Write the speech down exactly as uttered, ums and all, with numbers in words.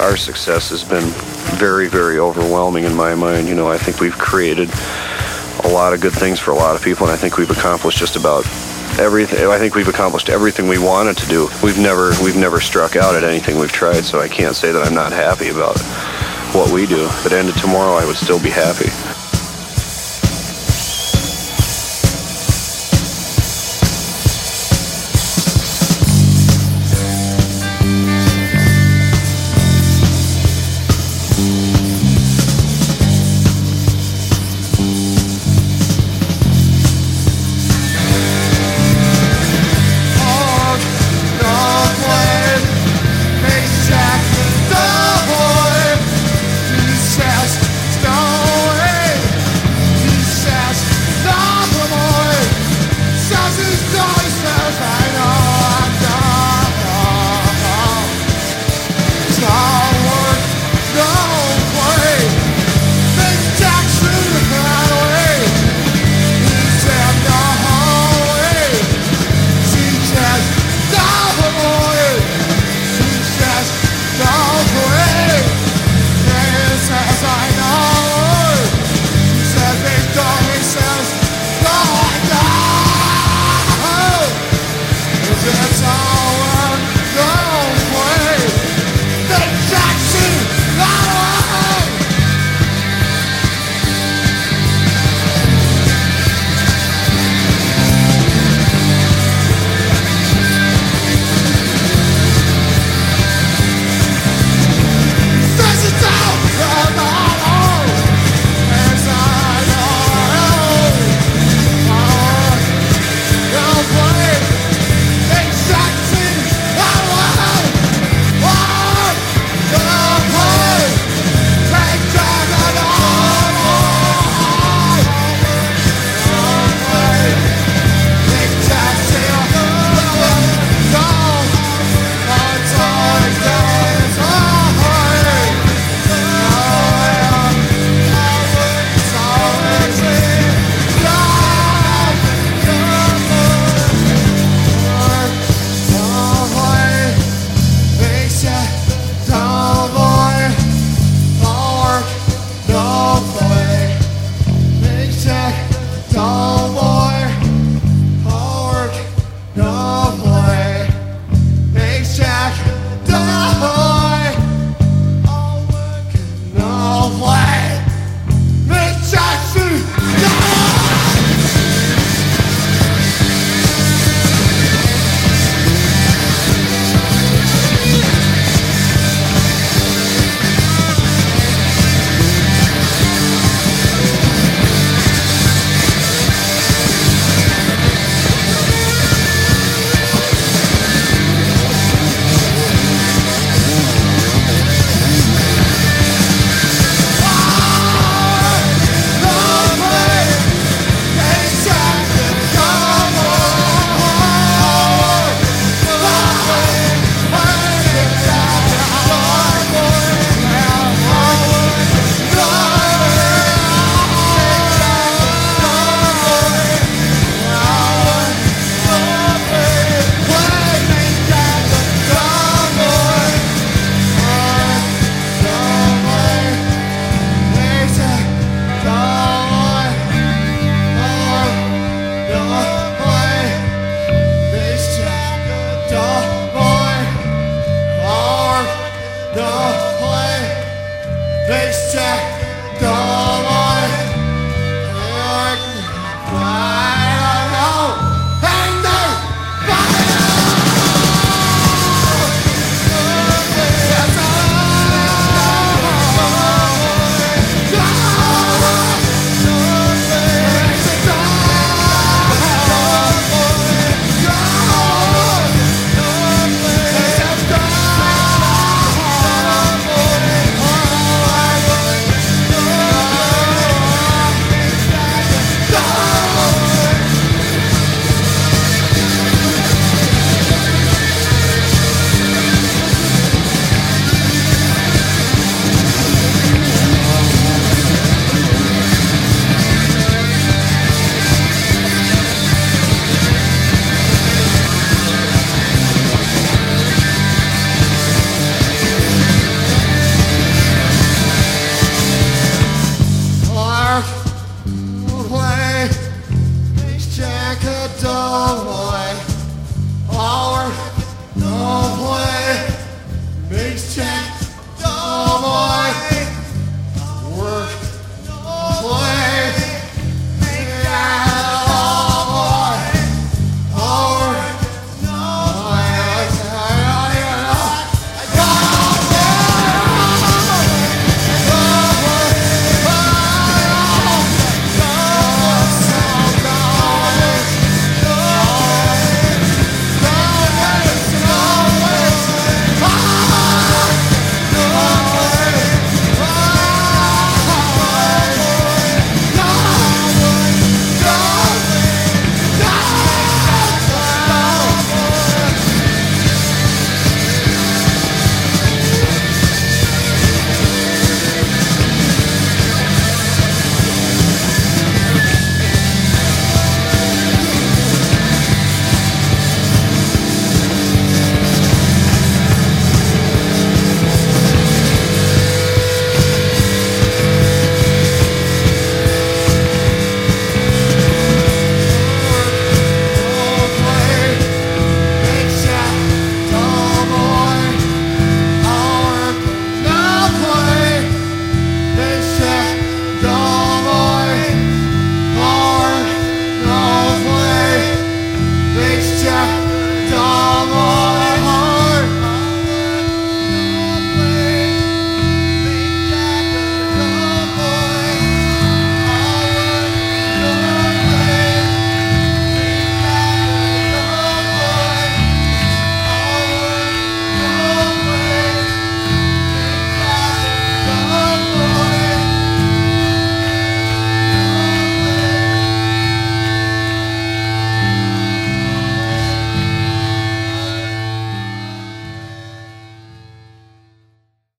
our success has been very, very overwhelming in my mind. You know, I think we've created a lot of good things for a lot of people, and I think we've accomplished just about everything. I think we've accomplished everything we wanted to do. We've never we've never struck out at anything we've tried, so I can't say that I'm not happy about what we do. If it ended tomorrow, I would still be happy.